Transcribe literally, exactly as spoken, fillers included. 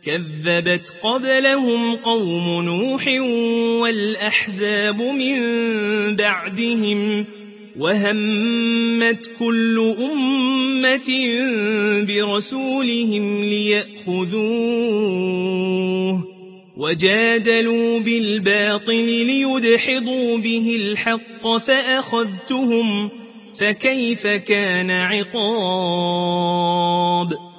كذبت قبلهم قوم نوح والأحزاب من بعدهم وهمت كل أمة برسولهم ليأخذوه وجادلوا بالباطل ليدحضوا به الحق فأخذتهم فكيف كان عقاب